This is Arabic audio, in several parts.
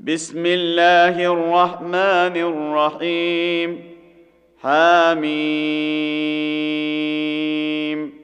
بسم الله الرحمن الرحيم. حميم.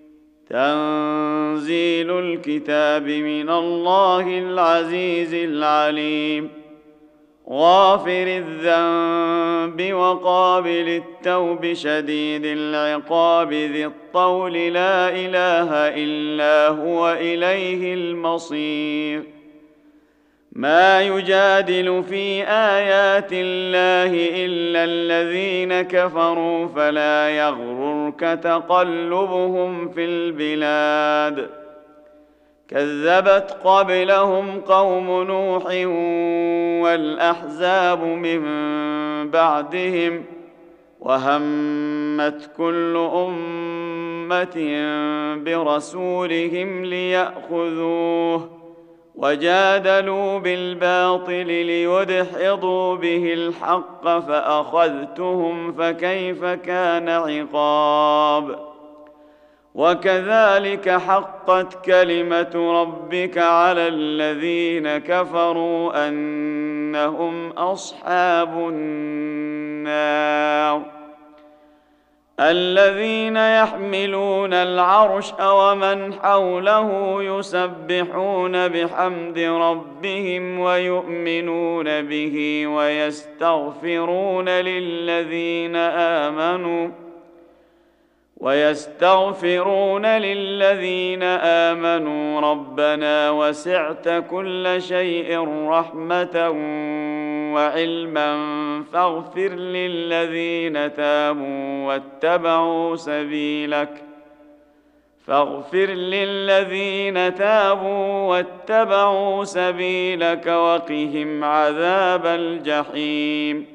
تنزيل الكتاب من الله العزيز العليم. غافر الذنب وقابل التوب شديد العقاب ذي الطول لا إله إلا هو إليه المصير. ما يجادل في آيات الله إلا الذين كفروا فلا يغررك تقلبهم في البلاد. كذبت قبلهم قوم نوح والأحزاب من بعدهم وهمت كل أمة برسولهم ليأخذوه وجادلوا بالباطل ليدحضوا به الحق فأخذتهم فكيف كان عقاب. وكذلك حقت كلمة ربك على الذين كفروا أنهم أصحاب النار. الذين يحملون العرش ومن حوله يسبحون بحمد ربهم ويؤمنون به ويستغفرون للذين آمنوا ربنا وسعت كل شيء رحمة وعلما فاغفر للذين تابوا واتبعوا سبيلك وقهم عذاب الجحيم.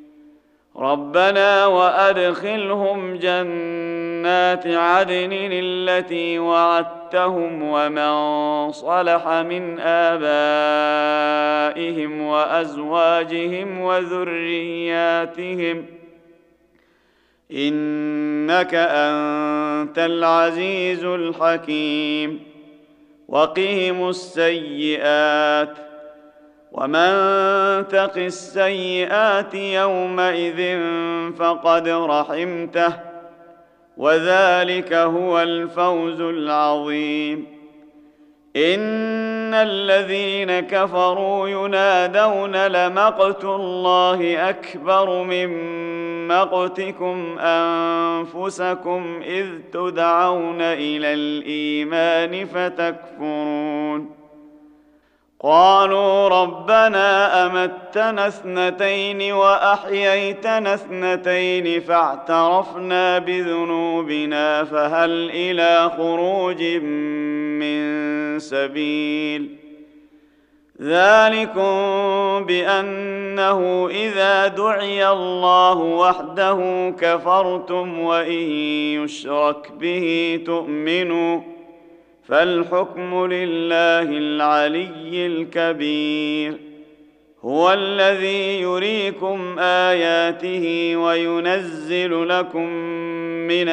ربنا وأدخلهم جنات عدن التي وعدتهم ومن صلح من آبائهم وأزواجهم وذرياتهم إنك أنت العزيز الحكيم. وقهم السيئات ومن تق السيئات يومئذ فقد رحمته وذلك هو الفوز العظيم. إن الذين كفروا ينادون لمقت الله أكبر من مقتكم أنفسكم إذ تدعون إلى الإيمان فتكفرون. قالوا ربنا أمتنا اثنتين وأحييتنا اثنتين فاعترفنا بذنوبنا فهل إلى خروج من سبيل. ذلكم بأنه إذا دعي الله وحده كفرتم وإن يشرك به تؤمنوا فالحكم لله العلي الكبير. هو الذي يريكم آياته وينزل لكم من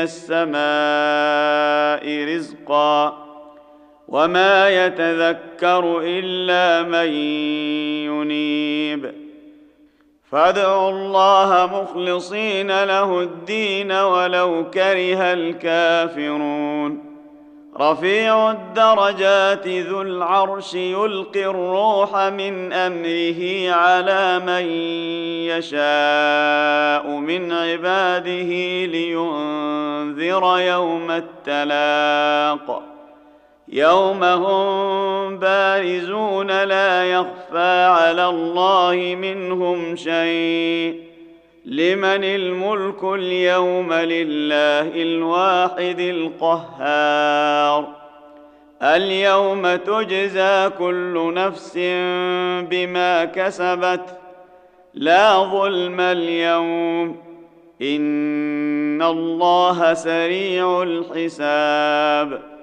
السماء رزقا وما يتذكر إلا من ينيب. فادعوا الله مخلصين له الدين ولو كره الكافرون. رفيع الدرجات ذو العرش يلقي الروح من أمره على من يشاء من عباده لينذر يوم التلاق. يوم هم بارزون لا يخفى على الله منهم شيء. لمن الملك اليوم لله الواحد القهار. اليوم تجزى كل نفس بما كسبت لا ظلم اليوم إن الله سريع الحساب.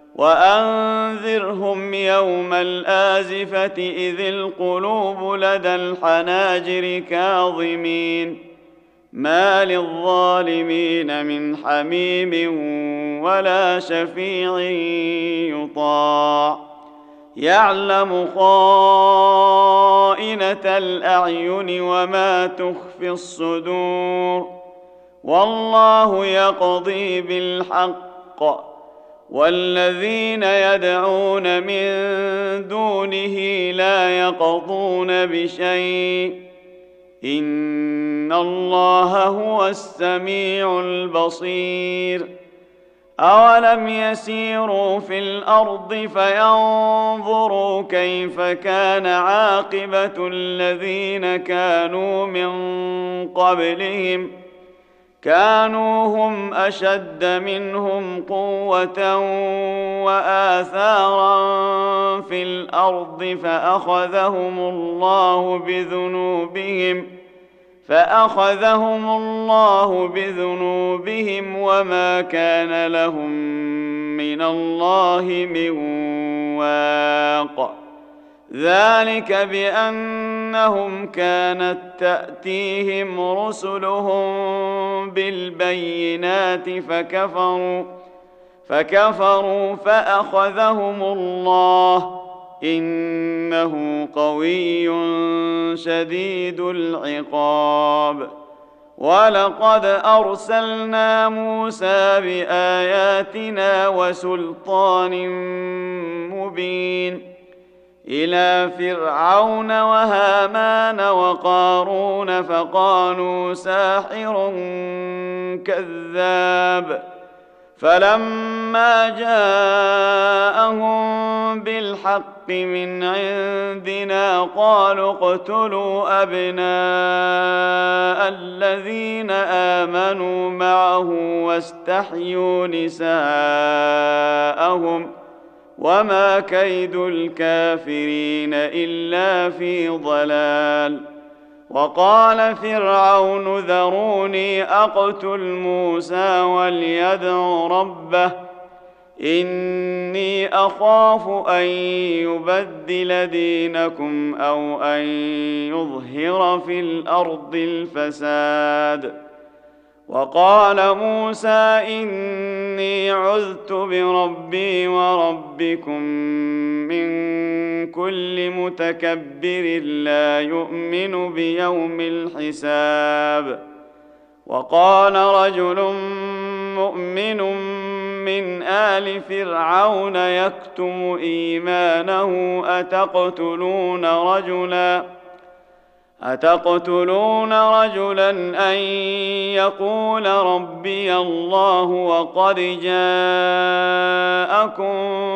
وأنذرهم يوم الآزفة إذ القلوب لدى الحناجر كاظمين ما للظالمين من حميم ولا شفيع يطاع. يعلم خائنة الأعين وما تخفي الصدور. والله يقضي بالحق، والذين يدعون من دونه لا يقضون بشيء، إن الله هو السميع البصير. أولم يسيروا في الأرض فينظروا كيف كان عاقبة الذين كانوا من قبلهم، كانوا هم أشد منهم قوة وآثارا في الأرض فأخذهم الله بذنوبهم وما كان لهم من الله من واق. ذلك بأنهم كانت تأتيهم رسلهم بالبينات فكفروا فأخذهم الله، إنه قوي شديد العقاب. ولقد أرسلنا موسى بآياتنا وسلطان مبين إلى فرعون وهامان وقارون فقالوا ساحر كذاب. فلما جاءهم بالحق من عندنا قالوا اقتلوا أبناء الذين آمنوا معه واستحيوا نساءهم، وما كيد الكافرين إلا في ضلال. وقال فرعون ذروني أقتل موسى وليدع ربه إني أخاف أن يبدل دينكم أو أن يظهر في الأرض الفساد. وقال موسى إني عذت بربي وربكم من كل متكبر لا يؤمن بيوم الحساب. وقال رجل مؤمن من آل فرعون يكتم إيمانه أتقتلون رجلا أن يقول ربي الله وقد جاءكم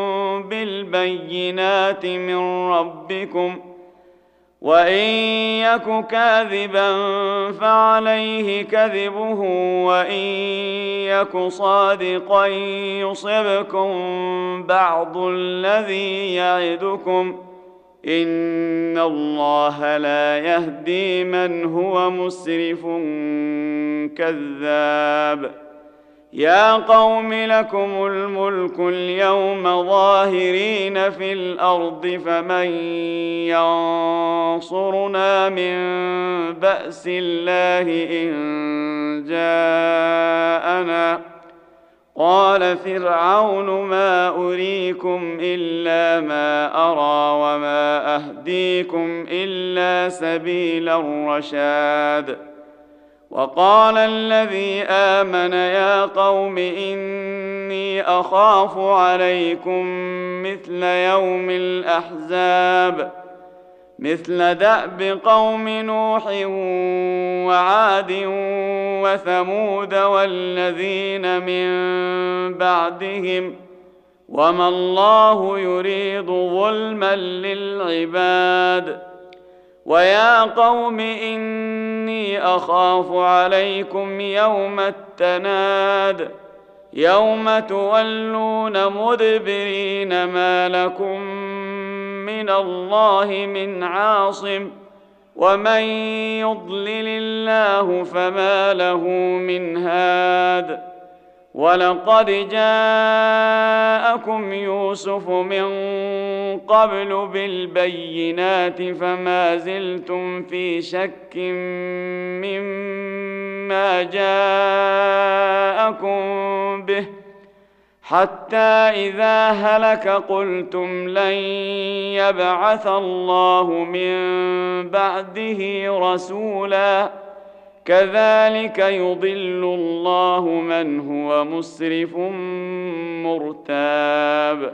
بالبينات من ربكم، وإن يك كاذبا فعليه كذبه وإن يك صادقا يصبكم بعض الذي يعدكم، إن الله لا يهدي من هو مسرف كذاب. يا قوم لكم الملك اليوم ظاهرين في الأرض فمن ينصرنا من بأس الله إن جاءنا. قال فرعون ما أريكم إلا ما أرى وما أهديكم إلا سبيل الرشاد. وقال الذي آمن يا قوم إني أخاف عليكم مثل يوم الأحزاب، مثل دأب قوم نوح وعاد وثمود والذين من بعدهم، وما الله يريد ظلما للعباد. ويا قوم إني أخاف عليكم يوم التناد، يوم تولون مدبرين ما لكم من الله من عاصم، ومن يضلل الله فما له من هاد. ولقد جاءكم يوسف من قبل بالبينات فما زلتم في شك مما جاءكم به، حتى إذا هلك قلتم لن يبعث الله من بعده رسولا كذلك يضل الله من هو مسرف مرتاب.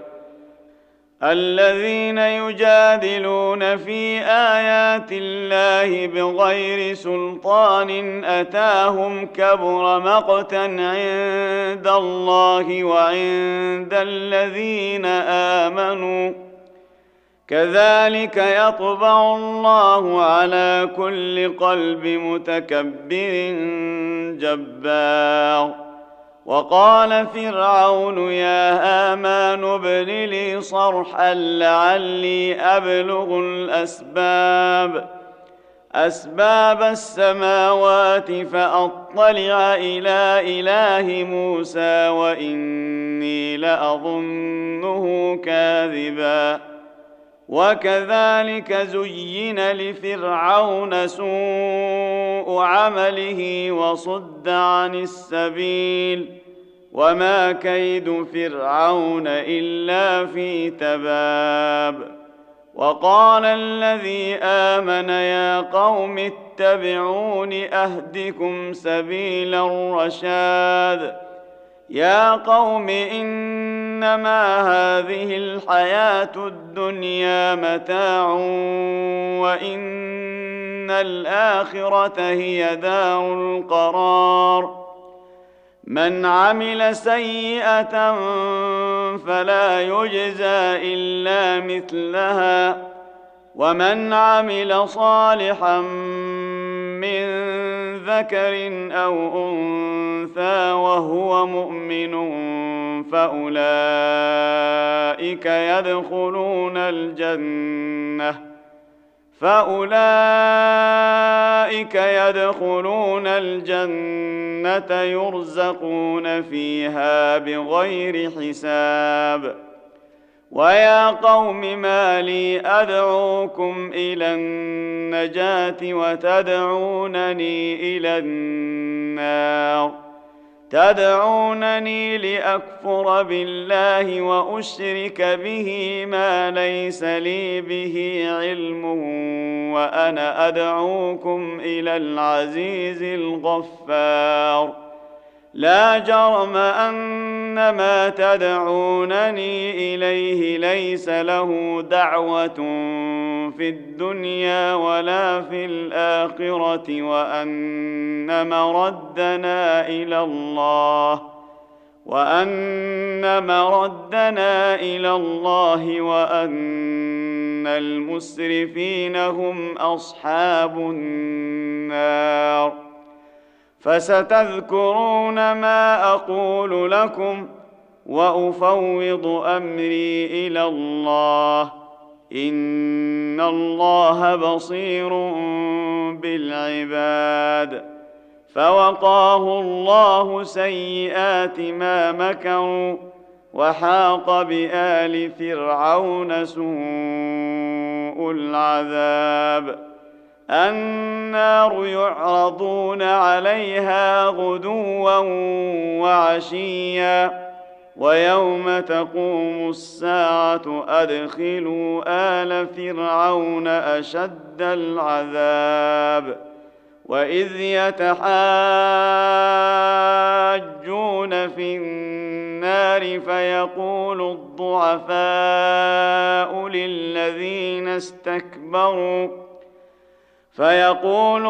الذين يجادلون في آيات الله بغير سلطان أتاهم كبر مقتا عند الله وعند الذين آمنوا كذلك يطبع الله على كل قلب متكبر جبار. وقال فرعون يا هامان ابن لي صرحا لعلي أبلغ أسباب السماوات فأطلع إلى إله موسى وإني لأظنه كاذبا. وكذلك زين لفرعون سوء عمله وصد عن السبيل وما كيد فرعون إلا في تباب. وقال الذي آمن يا قوم اتبعون أهدكم سبيل الرشاد. يا قوم إنما هذه الحياة الدنيا متاع وإن الآخرة هي دار القرار. من عمل سيئة فلا يجزى إلا مثلها ومن عمل صالحا من ذكر أو أنثى وهو مؤمن فأولئك يدخلون الجنة يرزقون فيها بغير حساب. ويا قوم ما لي أدعوكم إلى النجاة وتدعونني إلى النار. تدعونني لأكفر بالله وأشرك به ما ليس لي به علم وأنا أدعوكم إلى العزيز الغفار. لا جرم أن ما تدعونني إليه ليس له دعوة في الدنيا ولا في الآخرة وأن مردنا إلى الله وأن المسرفين هم أصحاب النار. فستذكرون ما أقول لكم وأفوض أمري إلى الله إن الله بصير بالعباد. فوقاه الله سيئات ما مكروا وحاق بآل فرعون سوء العذاب. النار يعرضون عليها غدوا وعشيا ويوم تقوم الساعة أدخلوا آل فرعون أشد العذاب. وإذ يتحاجون في النار فيقول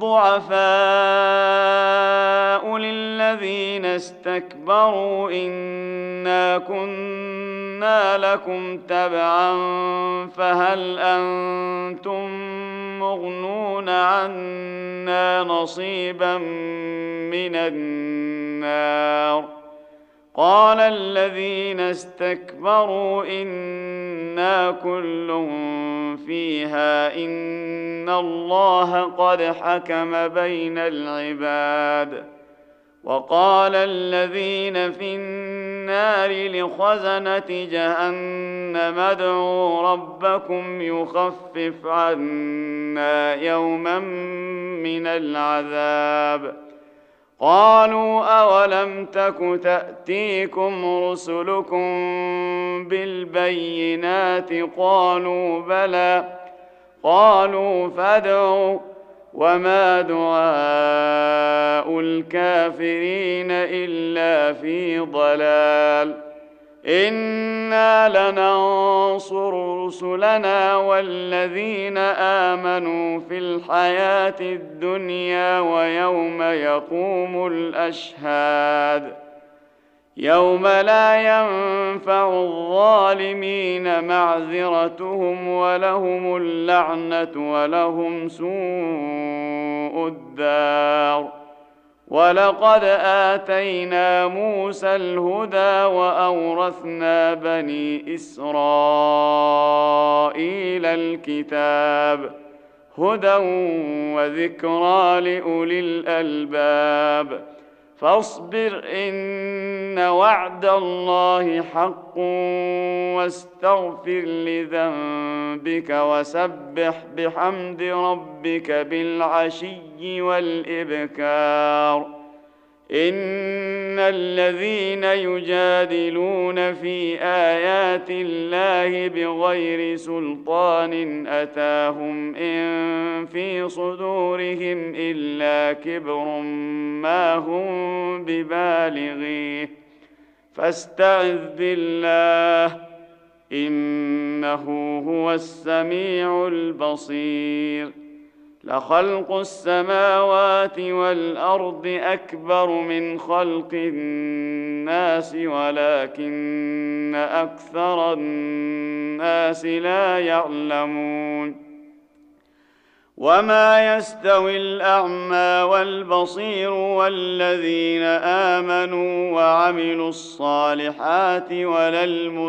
الضعفاء للذين استكبروا إنا كنا لكم تبعا فهل أنتم مغنون عنا نصيبا من النار. قال الذين استكبروا إنا كل فيها إن الله قد حكم بين العباد. وقال الذين في النار لخزنة جهنم ادعوا ربكم يخفف عنا يوما من العذاب. قالوا أولم تك تأتيكم رسلكم بالبينات قالوا بلى قالوا فادعوا وما دعاء الكافرين إلا في ضلال إنا لننصر رسلنا والذين آمنوا في الحياة الدنيا ويوم يقوم الأشهاد يوم لا ينفع الظالمين معذرتهم ولهم اللعنة ولهم سوء الدار ولقد آتينا موسى الهدى وأورثنا بني إسرائيل الكتاب هدى وذكرى لأولي الألباب فاصبر إن وعد الله حق واستغفر لذنبك وسبح بحمد ربك بالعشي والإبكار إن الذين يجادلون في آيات الله بغير سلطان أتاهم إن في صدورهم إلا كبر ما هم ببالغيه فاستعذ بالله إنه هو السميع البصير لخلق السماوات والأرض أكبر من خلق الناس ولكن أكثر الناس لا يعلمون وما يستوي الأعمى والبصير والذين آمنوا وعملوا الصالحات ولا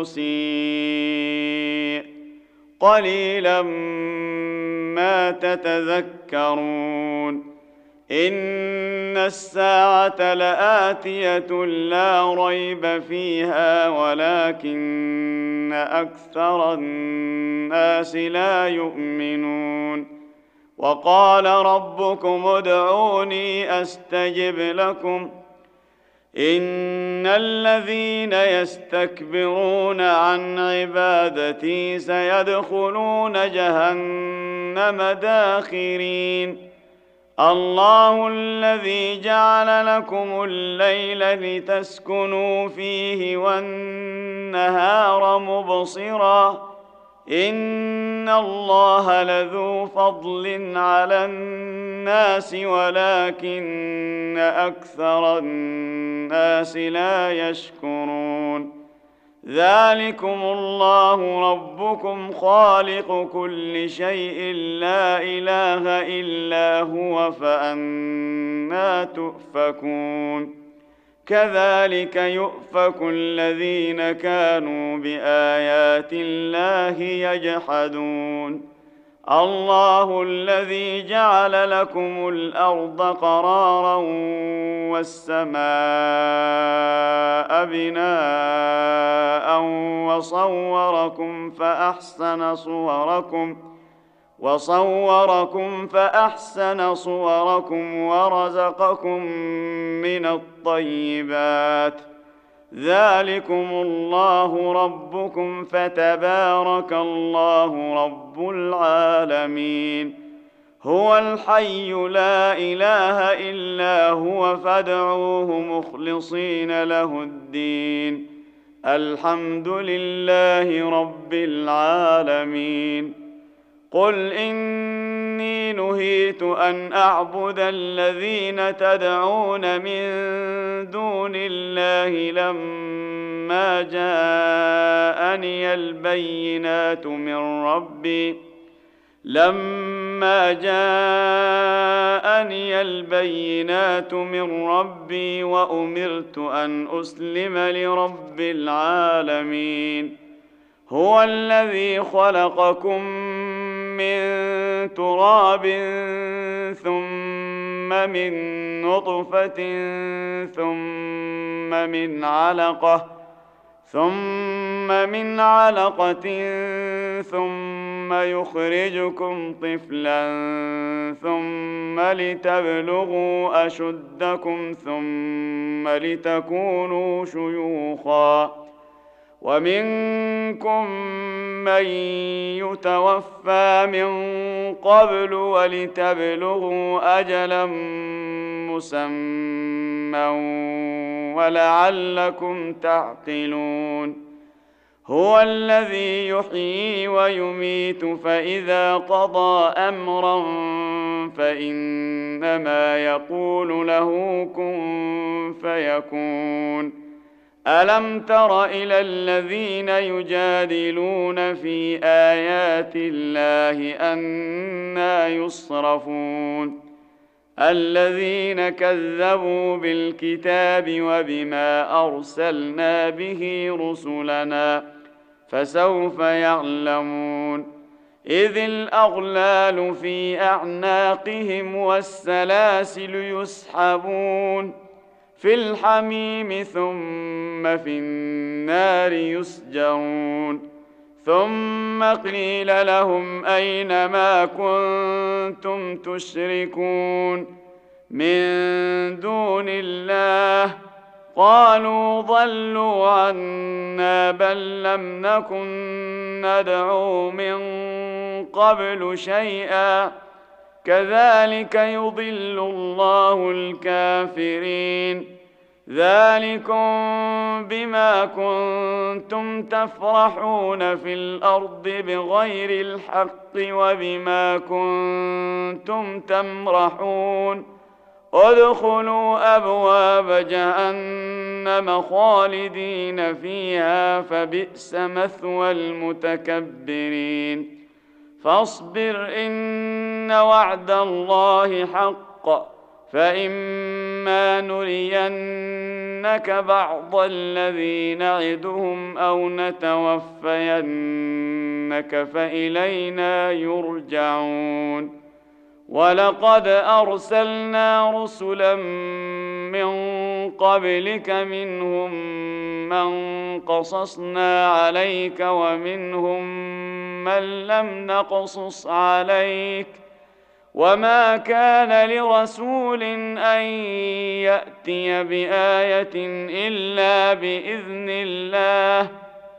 المسيء قليلا ما تتذكرون إن الساعة لآتية لا ريب فيها ولكن أكثر الناس لا يؤمنون وقال ربكم ادعوني أستجب لكم إن الذين يستكبرون عن عبادتي سيدخلون جهنم داخرين الله الذي جعل لكم الليل لتسكنوا فيه والنهار مبصرا إن الله لذو فضل على الناس ولكن أكثر الناس لا يشكرون ذلكم الله ربكم خالق كل شيء لا إله إلا هو فأنى تؤفكون كذلك يؤفك الذين كانوا بآيات الله يجحدون الله الذي جعل لكم الأرض قرارا والسماء بناء وصوركم فأحسن صوركم ورزقكم من الطيبات ذلكم الله ربكم فتبارك الله رب العالمين هو الحي لا إله إلا هو فادعوه مخلصين له الدين الحمد لله رب العالمين قل إني نهيت أن أعبد الذين تدعون من دون الله لما جاءني البينات من ربي وأمرت أن أسلم لرب العالمين هو الذي خلقكم من تراب ثم من نطفة ثم من علقة ثم من علقة ثم يخرجكم طفلا ثم لتبلغوا أشدكم ثم لتكونوا شيوخا ومنكم من يتوفى من قبل ولتبلغوا أجلا مسمى ولعلكم تعقلون هو الذي يحيي ويميت فإذا قضى أمرا فإنما يقول له كن فيكون ألم تر إلى الذين يجادلون في آيات الله أنى يصرفون الذين كذبوا بالكتاب وبما أرسلنا به رسلنا فسوف يعلمون إذ الأغلال في أعناقهم والسلاسل يسحبون في الحميم ثم في النار يسجرون ثم قيل لهم أين ما كنتم تشركون من دون الله قالوا ضلوا عنا بل لم نكن ندعو من قبل شيئا كذلك يضل الله الكافرين ذلكم بما كنتم تفرحون في الأرض بغير الحق وبما كنتم تمرحون ادخلوا أبواب جهنم خالدين فيها فبئس مثوى المتكبرين فاصبر إن وعد الله حق فإما نرينك بعض الذي نعدهم أو نتوفينك فإلينا يرجعون ولقد أرسلنا رسلا من قبلك منهم من قصصنا عليك ومنهم من لم نقصص عليك وما كان لرسول أن يأتي بآية إلا بإذن الله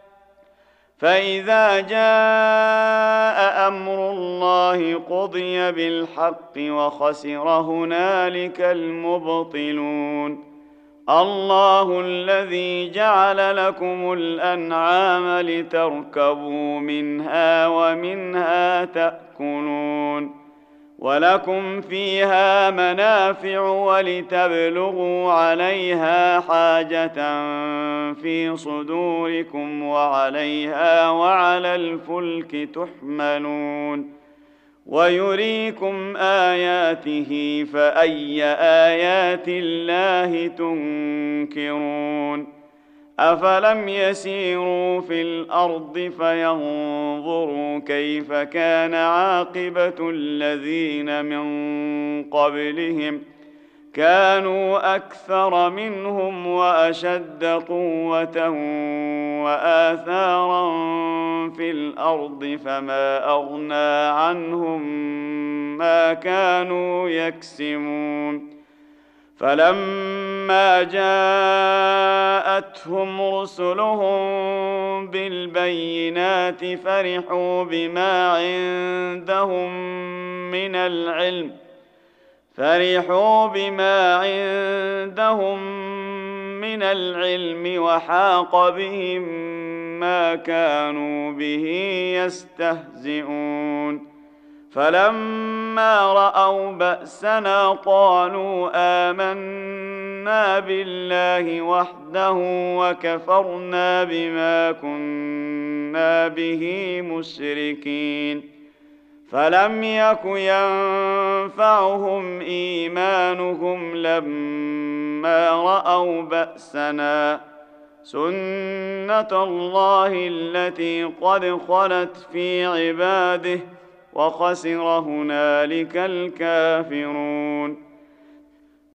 فإذا جاء أمر الله قضي بالحق وخسر هنالك المبطلون الله الذي جعل لكم الأنعام لتركبوا منها ومنها تأكلون ولكم فيها منافع ولتبلغوا عليها حاجة في صدوركم وعليها وعلى الفلك تحملون ويريكم آياته فأي آيات الله تنكرون أفلم يسيروا في الأرض فينظروا كيف كان عاقبة الذين من قبلهم كانوا أكثر منهم وأشد قوة وآثارا في الأرض فما أغنى عنهم ما كانوا يكسبون فلما جاءتهم رسلهم بالبينات فرحوا بما عندهم من العلم وحاق بهم ما كانوا به يستهزئون فلما رأوا بأسنا قالوا آمنا بالله وحده وكفرنا بما كنا به مشركين فلم يك ينفعهم إيمانهم لما رأوا بأسنا سنة الله التي قد خلت في عباده وخسر هنالك الكافرون